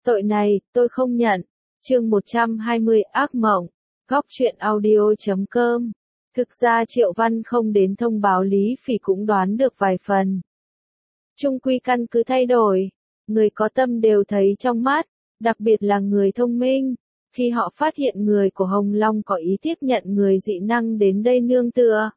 Tội này, tôi không nhận. Chương 120 ác mộng. Góc truyện audio.com. Thực ra Triệu Văn không đến thông báo Lý Phỉ cũng đoán được vài phần. Chung quy căn cứ thay đổi. Người có tâm đều thấy trong mắt, đặc biệt là người thông minh. Khi họ phát hiện người của Hồng Long có ý tiếp nhận người dị năng đến đây nương tựa.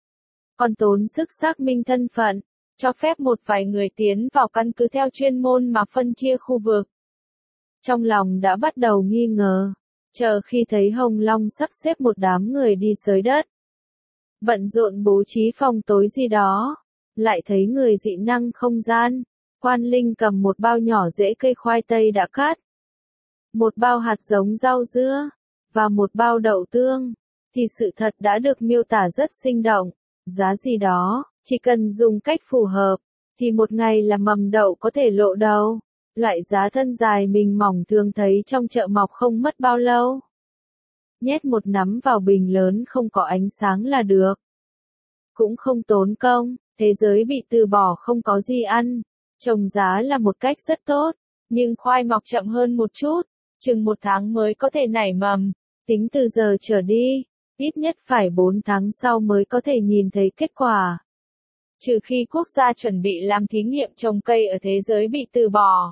Còn tốn sức xác minh thân phận, cho phép một vài người tiến vào căn cứ theo chuyên môn mà phân chia khu vực. Trong lòng đã bắt đầu nghi ngờ, chờ khi thấy Hồng Long sắp xếp một đám người đi xới đất. Bận rộn bố trí phòng tối gì đó, lại thấy người dị năng không gian, Quan Linh cầm một bao nhỏ rễ cây khoai tây đã cắt, một bao hạt giống rau dưa, và một bao đậu tương, thì sự thật đã được miêu tả rất sinh động. Giá gì đó, chỉ cần dùng cách phù hợp, thì một ngày là mầm đậu có thể lộ đầu. Loại giá thân dài mình mỏng thường thấy trong chợ mọc không mất bao lâu. Nhét một nắm vào bình lớn không có ánh sáng là được. Cũng không tốn công, thế giới bị từ bỏ không có gì ăn. Trồng giá là một cách rất tốt, nhưng khoai mọc chậm hơn một chút, chừng 1 tháng mới có thể nảy mầm. Tính từ giờ trở đi, ít nhất phải 4 tháng sau mới có thể nhìn thấy kết quả. Trừ khi quốc gia chuẩn bị làm thí nghiệm trồng cây ở thế giới bị từ bỏ.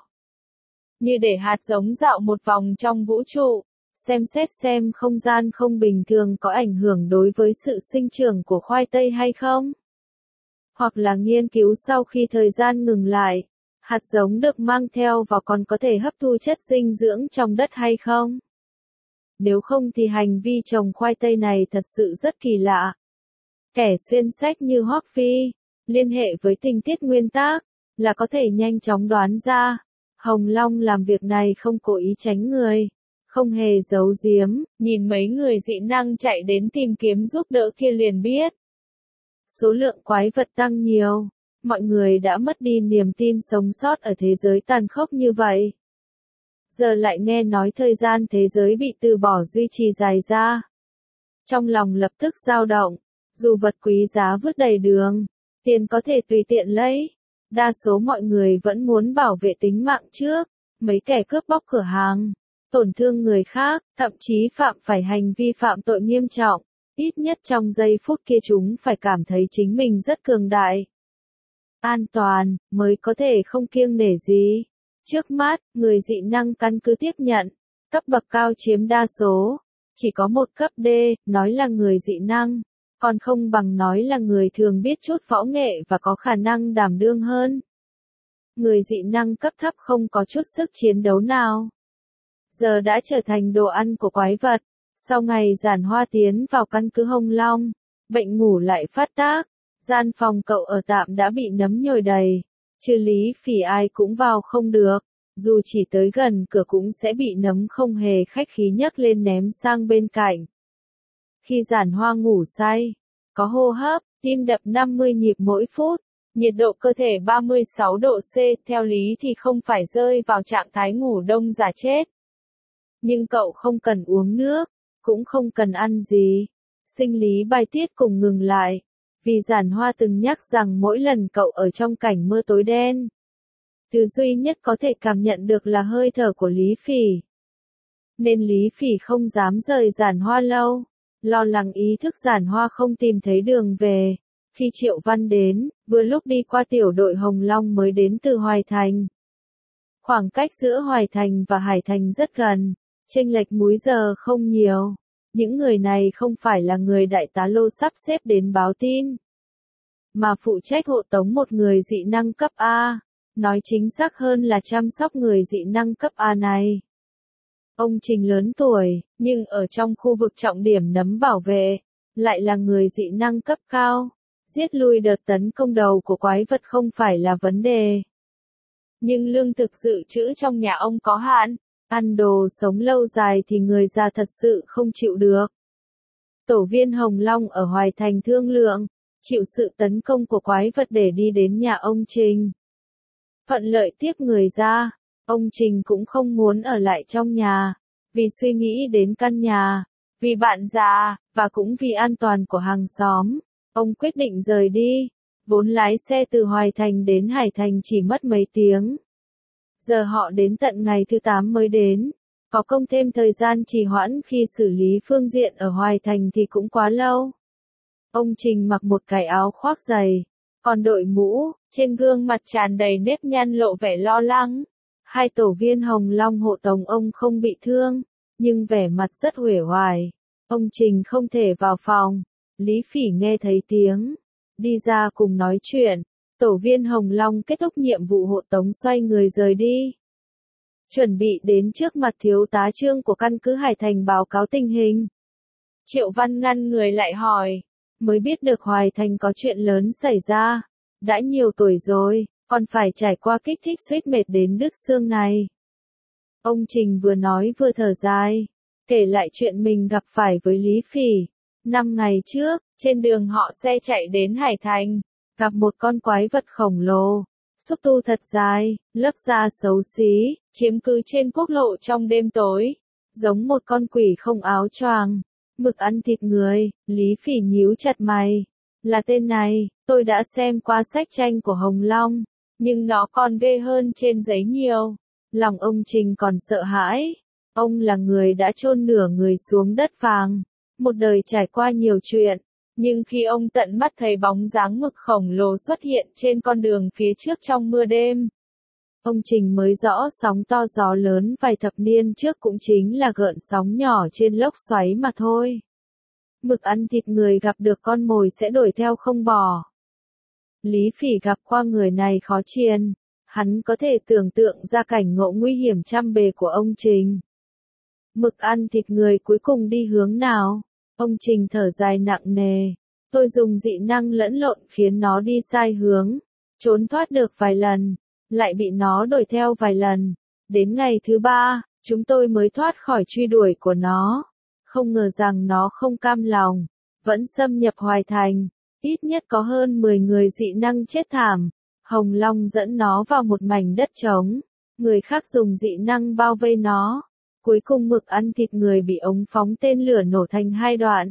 Như để hạt giống dạo một vòng trong vũ trụ, xem xét xem không gian không bình thường có ảnh hưởng đối với sự sinh trưởng của khoai tây hay không. Hoặc là nghiên cứu sau khi thời gian ngừng lại, hạt giống được mang theo vào còn có thể hấp thu chất dinh dưỡng trong đất hay không. Nếu không thì hành vi trồng khoai tây này thật sự rất kỳ lạ. Kẻ xuyên sách như Hoắc Phi, liên hệ với tình tiết nguyên tác, là có thể nhanh chóng đoán ra. Hồng Long làm việc này không cố ý tránh người, không hề giấu giếm, nhìn mấy người dị năng chạy đến tìm kiếm giúp đỡ kia liền biết. Số lượng quái vật tăng nhiều, mọi người đã mất đi niềm tin sống sót ở thế giới tàn khốc như vậy. Giờ lại nghe nói thời gian thế giới bị từ bỏ duy trì dài ra. Trong lòng lập tức dao động, dù vật quý giá vứt đầy đường, tiền có thể tùy tiện lấy. Đa số mọi người vẫn muốn bảo vệ tính mạng trước, mấy kẻ cướp bóc cửa hàng, tổn thương người khác, thậm chí phạm phải hành vi phạm tội nghiêm trọng. Ít nhất trong giây phút kia chúng phải cảm thấy chính mình rất cường đại. An toàn, mới có thể không kiêng nể gì. Trước mắt, người dị năng căn cứ tiếp nhận, cấp bậc cao chiếm đa số, chỉ có một cấp D, nói là người dị năng, còn không bằng nói là người thường biết chút võ nghệ và có khả năng đảm đương hơn. Người dị năng cấp thấp không có chút sức chiến đấu nào. Giờ đã trở thành đồ ăn của quái vật. Sau ngày Giản Hoa tiến vào căn cứ Hồng Long, bệnh ngủ lại phát tác, gian phòng cậu ở tạm đã bị nấm nhồi đầy. Trừ Lý Phỉ ai cũng vào không được, dù chỉ tới gần cửa cũng sẽ bị nấm không hề khách khí nhấc lên ném sang bên cạnh. Khi Giản Hoa ngủ say, có hô hấp, tim đập 50 nhịp mỗi phút, nhiệt độ cơ thể 36 độ C, theo lý thì không phải rơi vào trạng thái ngủ đông giả chết. Nhưng cậu không cần uống nước, cũng không cần ăn gì. Sinh lý bài tiết cùng ngừng lại. Vì Giản Hoa từng nhắc rằng mỗi lần cậu ở trong cảnh mơ tối đen, thứ duy nhất có thể cảm nhận được là hơi thở của Lý Phỉ. Nên Lý Phỉ không dám rời Giản Hoa lâu, lo lắng ý thức Giản Hoa không tìm thấy đường về. Khi Triệu Văn đến, vừa lúc đi qua tiểu đội Hồng Long mới đến từ Hoài Thành. Khoảng cách giữa Hoài Thành và Hải Thành rất gần, chênh lệch múi giờ không nhiều. Những người này không phải là người đại tá Lô sắp xếp đến báo tin, mà phụ trách hộ tống một người dị năng cấp A, nói chính xác hơn là chăm sóc người dị năng cấp A này. Ông Trình lớn tuổi, nhưng ở trong khu vực trọng điểm nấm bảo vệ, lại là người dị năng cấp cao. Giết lui đợt tấn công đầu của quái vật không phải là vấn đề. Nhưng lương thực dự trữ trong nhà ông có hạn. Ăn đồ sống lâu dài thì người già thật sự không chịu được. Tổ viên Hồng Long ở Hoài Thành thương lượng, chịu sự tấn công của quái vật để đi đến nhà ông Trình. Thuận lợi tiếp người ra, ông Trình cũng không muốn ở lại trong nhà, vì suy nghĩ đến căn nhà, vì bạn già, và cũng vì an toàn của hàng xóm. Ông quyết định rời đi, vốn lái xe từ Hoài Thành đến Hải Thành chỉ mất mấy tiếng. Giờ họ đến tận ngày thứ 8 mới đến. Có công thêm thời gian trì hoãn khi xử lý phương diện ở Hoài Thành thì cũng quá lâu. Ông Trình mặc một cái áo khoác dày, còn đội mũ, trên gương mặt tràn đầy nếp nhăn lộ vẻ lo lắng. Hai tổ viên Hồng Long hộ tống ông không bị thương, nhưng vẻ mặt rất uể oải. Ông Trình không thể vào phòng. Lý Phỉ nghe thấy tiếng, đi ra cùng nói chuyện. Tổ viên Hồng Long kết thúc nhiệm vụ hộ tống xoay người rời đi. Chuẩn bị đến trước mặt thiếu tá Trương của căn cứ Hải Thành báo cáo tình hình. Triệu Văn ngăn người lại hỏi, mới biết được Hoài Thành có chuyện lớn xảy ra. Đã nhiều tuổi rồi, còn phải trải qua kích thích suýt mệt đến đứt xương này. Ông Trình vừa nói vừa thở dài, kể lại chuyện mình gặp phải với Lý Phỉ. 5 ngày trước, trên đường họ xe chạy đến Hải Thành, gặp một con quái vật khổng lồ, xúc tu thật dài, lớp da xấu xí, chiếm cứ trên quốc lộ trong đêm tối, giống một con quỷ không áo choàng, mực ăn thịt người. Lý Phỉ nhíu chặt mày. Là tên này, tôi đã xem qua sách tranh của Hồng Long, nhưng nó còn ghê hơn trên giấy nhiều. Lòng ông Trình còn sợ hãi. Ông là người đã chôn nửa người xuống đất vàng, một đời trải qua nhiều chuyện, nhưng khi ông tận mắt thấy bóng dáng mực khổng lồ xuất hiện trên con đường phía trước trong mưa đêm, ông Trình mới rõ sóng to gió lớn vài thập niên trước cũng chính là gợn sóng nhỏ trên lốc xoáy mà thôi. Mực ăn thịt người gặp được con mồi sẽ đuổi theo không bỏ. Lý Phỉ gặp qua người này khó chiên, hắn có thể tưởng tượng ra cảnh ngộ nguy hiểm trăm bề của ông Trình. Mực ăn thịt người cuối cùng đi hướng nào? Ông Trình thở dài nặng nề. Tôi dùng dị năng lẫn lộn khiến nó đi sai hướng, trốn thoát được vài lần, lại bị nó đuổi theo vài lần. Đến ngày thứ 3, chúng tôi mới thoát khỏi truy đuổi của nó. Không ngờ rằng nó không cam lòng, vẫn xâm nhập Hoài Thành. Ít nhất có hơn 10 người dị năng chết thảm. Hồng Long dẫn nó vào một mảnh đất trống. Người khác dùng dị năng bao vây nó. Cuối cùng mực ăn thịt người bị ống phóng tên lửa nổ thành 2 đoạn.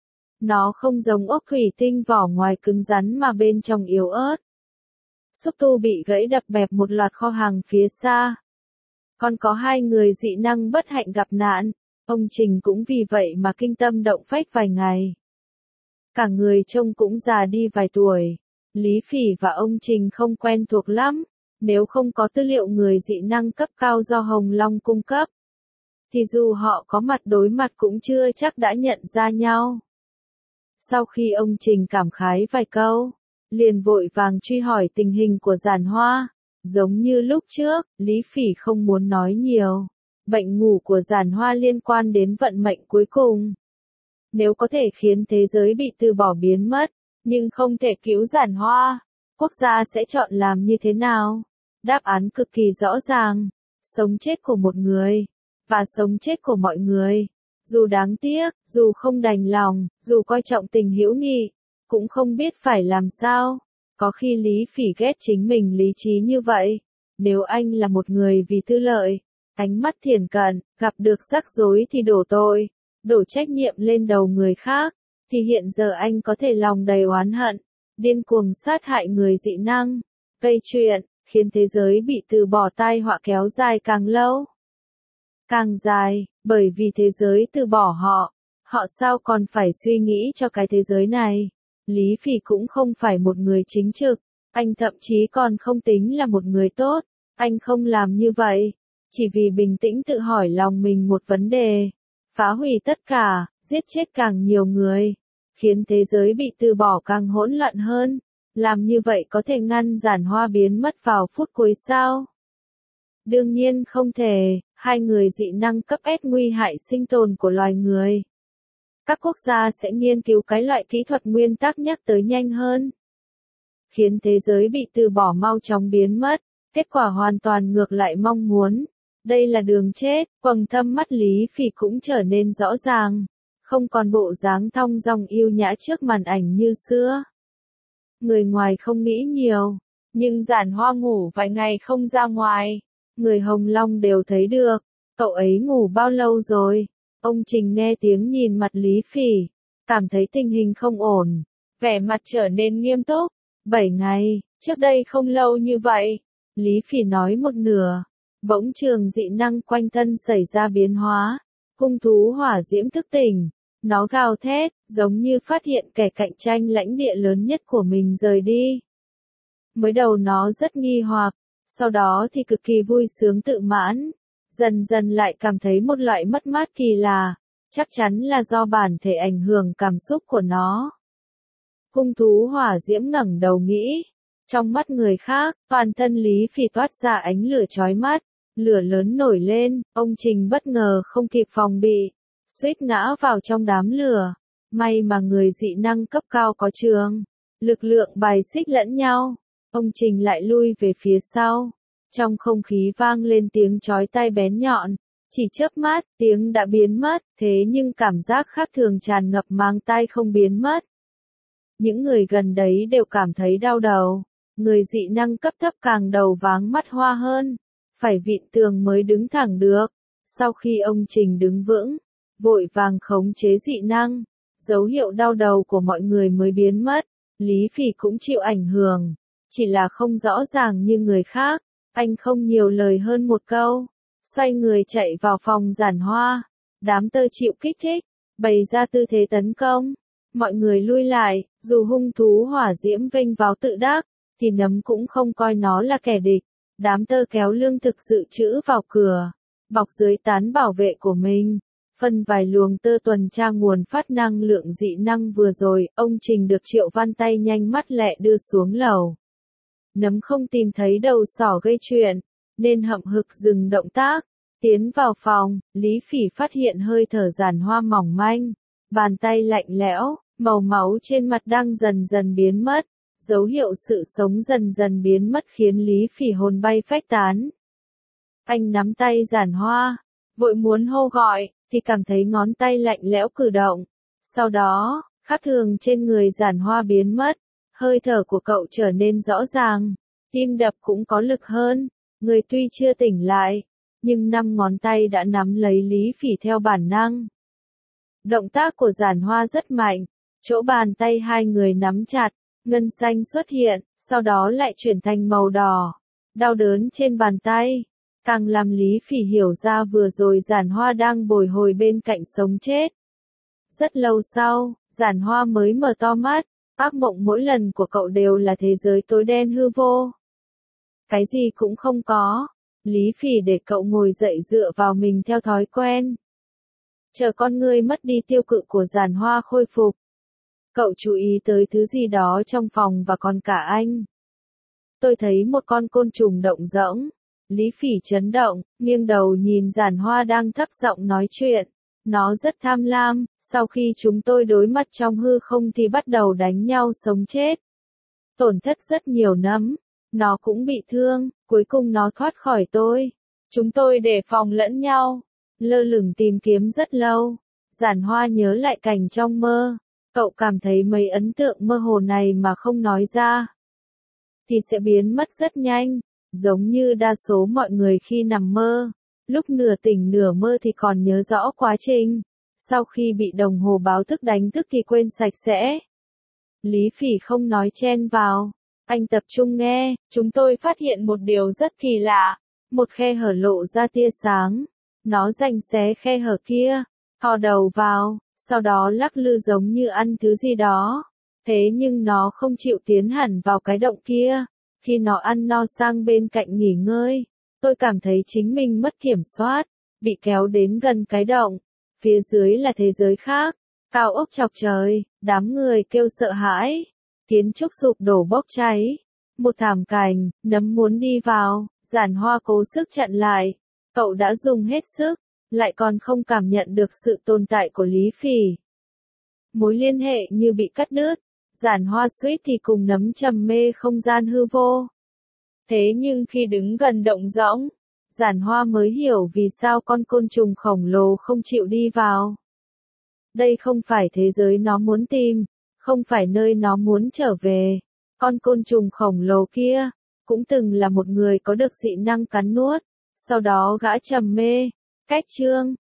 Nó không giống ốc thủy tinh vỏ ngoài cứng rắn mà bên trong yếu ớt. Xúc tu bị gãy đập bẹp một loạt kho hàng phía xa. Còn có 2 người dị năng bất hạnh gặp nạn. Ông Trình cũng vì vậy mà kinh tâm động phách vài ngày. Cả người trông cũng già đi vài tuổi. Lý Phỉ và ông Trình không quen thuộc lắm. Nếu không có tư liệu người dị năng cấp cao do Hồng Long cung cấp, thì dù họ có mặt đối mặt cũng chưa chắc đã nhận ra nhau. Sau khi ông Trình cảm khái vài câu, liền vội vàng truy hỏi tình hình của Giản Hoa. Giống như lúc trước, Lý Phỉ không muốn nói nhiều. Bệnh ngủ của Giản Hoa liên quan đến vận mệnh cuối cùng. Nếu có thể khiến thế giới bị từ bỏ biến mất, nhưng không thể cứu Giản Hoa, quốc gia sẽ chọn làm như thế nào? Đáp án cực kỳ rõ ràng. Sống chết của một người, và sống chết của mọi người. Dù đáng tiếc, dù không đành lòng, dù coi trọng tình hữu nghị, cũng không biết phải làm sao. Có khi Lý Phỉ ghét chính mình lý trí như vậy. Nếu anh là một người vì tư lợi, ánh mắt thiển cận, gặp được rắc rối thì đổ tội, đổ trách nhiệm lên đầu người khác, thì hiện giờ anh có thể lòng đầy oán hận, điên cuồng sát hại người dị năng, gây chuyện, khiến thế giới bị từ bỏ tai họa kéo dài càng lâu. Càng dài, bởi vì thế giới từ bỏ họ, họ sao còn phải suy nghĩ cho cái thế giới này. Lý Phỉ cũng không phải một người chính trực, anh thậm chí còn không tính là một người tốt, anh không làm như vậy, chỉ vì bình tĩnh tự hỏi lòng mình một vấn đề, phá hủy tất cả, giết chết càng nhiều người, khiến thế giới bị từ bỏ càng hỗn loạn hơn. Làm như vậy có thể ngăn Giản Hoa biến mất vào phút cuối sao? Đương nhiên không thể. 2 người dị năng cấp S nguy hại sinh tồn của loài người. Các quốc gia sẽ nghiên cứu cái loại kỹ thuật nguyên tắc nhắc tới nhanh hơn, khiến thế giới bị từ bỏ mau chóng biến mất. Kết quả hoàn toàn ngược lại mong muốn. Đây là đường chết. Quầng thâm mắt Lý Phỉ cũng trở nên rõ ràng, không còn bộ dáng thong dong yêu nhã trước màn ảnh như xưa. Người ngoài không nghĩ nhiều, nhưng Giản Hoa ngủ vài ngày không ra ngoài, người Hồng Long đều thấy được. Cậu ấy ngủ bao lâu rồi? Ông Trình nghe tiếng nhìn mặt Lý Phỉ, cảm thấy tình hình không ổn, vẻ mặt trở nên nghiêm túc. 7 ngày, trước đây không lâu như vậy. Lý Phỉ nói một nửa, Bỗng trường dị năng quanh thân xảy ra biến hóa, hung thú hỏa diễm thức tỉnh, nó gào thét, giống như phát hiện kẻ cạnh tranh lãnh địa lớn nhất của mình rời đi. Mới đầu nó rất nghi hoặc, sau đó thì cực kỳ vui sướng tự mãn, dần dần lại cảm thấy một loại mất mát kỳ lạ, chắc chắn là do bản thể ảnh hưởng cảm xúc của nó. Hung thú hỏa diễm ngẩng đầu nghĩ, trong mắt người khác, toàn thân Lý Phỉ toát ra ánh lửa chói mắt, lửa lớn nổi lên, ông Trình bất ngờ không kịp phòng bị, suýt ngã vào trong đám lửa. May mà người dị năng cấp cao có trường, lực lượng bài xích lẫn nhau, ông Trình lại lui về phía sau. Trong không khí vang lên tiếng chói tai bén nhọn, chỉ chớp mắt, tiếng đã biến mất, thế nhưng cảm giác khác thường tràn ngập mang tai không biến mất. Những người gần đấy đều cảm thấy đau đầu, người dị năng cấp thấp càng đầu váng mắt hoa hơn, phải vịn tường mới đứng thẳng được. Sau khi ông Trình đứng vững, vội vàng khống chế dị năng, dấu hiệu đau đầu của mọi người mới biến mất. Lý Phỉ cũng chịu ảnh hưởng, chỉ là không rõ ràng như người khác, anh không nhiều lời hơn một câu, xoay người chạy vào phòng giản hoa. Đám tơ chịu kích thích, bày ra tư thế tấn công. Mọi người lui lại, dù hung thú hỏa diễm vênh váo tự đắc, thì nấm cũng không coi nó là kẻ địch. Đám tơ kéo lương thực dự trữ vào cửa, bọc dưới tán bảo vệ của mình, phân vài luồng tơ tuần tra nguồn phát năng lượng dị năng vừa rồi. Ông Trình được Triệu Văn tay nhanh mắt lẹ đưa xuống lầu. Nấm không tìm thấy đầu sỏ gây chuyện, nên hậm hực dừng động tác, tiến vào phòng. Lý Phỉ phát hiện hơi thở giản hoa mỏng manh, bàn tay lạnh lẽo, màu máu trên mặt đang dần dần biến mất, dấu hiệu sự sống dần dần biến mất khiến Lý Phỉ hồn bay phách tán. Anh nắm tay giản hoa, vội muốn hô gọi, thì cảm thấy ngón tay lạnh lẽo cử động. Sau đó, khác thường trên người giản hoa biến mất, hơi thở của cậu trở nên rõ ràng, tim đập cũng có lực hơn. Người tuy chưa tỉnh lại, nhưng 5 ngón tay đã nắm lấy Lý Phỉ theo bản năng. Động tác của giản hoa rất mạnh, chỗ bàn tay hai người nắm chặt, ngân xanh xuất hiện, sau đó lại chuyển thành màu đỏ. Đau đớn trên bàn tay, càng làm Lý Phỉ hiểu ra vừa rồi giản hoa đang bồi hồi bên cạnh sống chết. Rất lâu sau, giản hoa mới mở to mắt, ác mộng mỗi lần của cậu đều là thế giới tối đen hư vô. Cái gì cũng không có. Lý Phỉ để cậu ngồi dậy dựa vào mình theo thói quen. Chờ con ngươi mất đi tiêu cự của giản hoa khôi phục. Cậu chú ý tới thứ gì đó trong phòng và còn cả anh. Tôi thấy một con côn trùng động rỗng. Lý Phỉ chấn động, nghiêng đầu nhìn giản hoa đang thấp giọng nói chuyện. Nó rất tham lam, sau khi chúng tôi đối mặt trong hư không thì bắt đầu đánh nhau sống chết. Tổn thất rất nhiều nấm. Nó cũng bị thương, cuối cùng nó thoát khỏi tôi. Chúng tôi đề phòng lẫn nhau, lơ lửng tìm kiếm rất lâu. Giản hoa nhớ lại cảnh trong mơ. Cậu cảm thấy mấy ấn tượng mơ hồ này mà không nói ra thì sẽ biến mất rất nhanh, giống như đa số mọi người khi nằm mơ. Lúc nửa tỉnh nửa mơ thì còn nhớ rõ quá trình, sau khi bị đồng hồ báo thức đánh thức thì quên sạch sẽ. Lý Phỉ không nói chen vào. Anh tập trung nghe, chúng tôi phát hiện một điều rất kỳ lạ. Một khe hở lộ ra tia sáng. Nó rành xé khe hở kia, thò đầu vào, sau đó lắc lư giống như ăn thứ gì đó. Thế nhưng nó không chịu tiến hẳn vào cái động kia. Khi nó ăn no sang bên cạnh nghỉ ngơi, tôi cảm thấy chính mình mất kiểm soát, bị kéo đến gần cái động. Phía dưới là thế giới khác, cao ốc chọc trời, đám người kêu sợ hãi. Kiến trúc sụp đổ bốc cháy, một thảm cảnh, nấm muốn đi vào, giản hoa cố sức chặn lại. Cậu đã dùng hết sức, lại còn không cảm nhận được sự tồn tại của Lý Phỉ. Mối liên hệ như bị cắt đứt, giản hoa suýt thì cùng nấm trầm mê không gian hư vô. Thế nhưng khi đứng gần động rỗng, giản hoa mới hiểu vì sao con côn trùng khổng lồ không chịu đi vào. Đây không phải thế giới nó muốn tìm. Không phải nơi nó muốn trở về. Con côn trùng khổng lồ kia, cũng từng là một người có được dị năng cắn nuốt. Sau đó gã trầm mê. Cách chương